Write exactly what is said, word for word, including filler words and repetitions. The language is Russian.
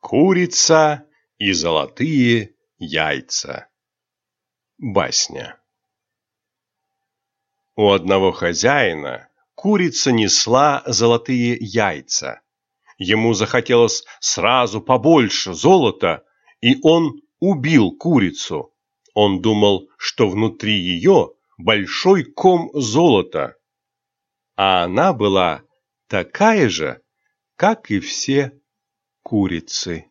Курица и золотые яйца. Басня. У одного хозяина курица несла золотые яйца. Ему захотелось сразу побольше золота, и он убил курицу. Он думал, что внутри ее большой ком золота, а она была такая же, как и все курицы.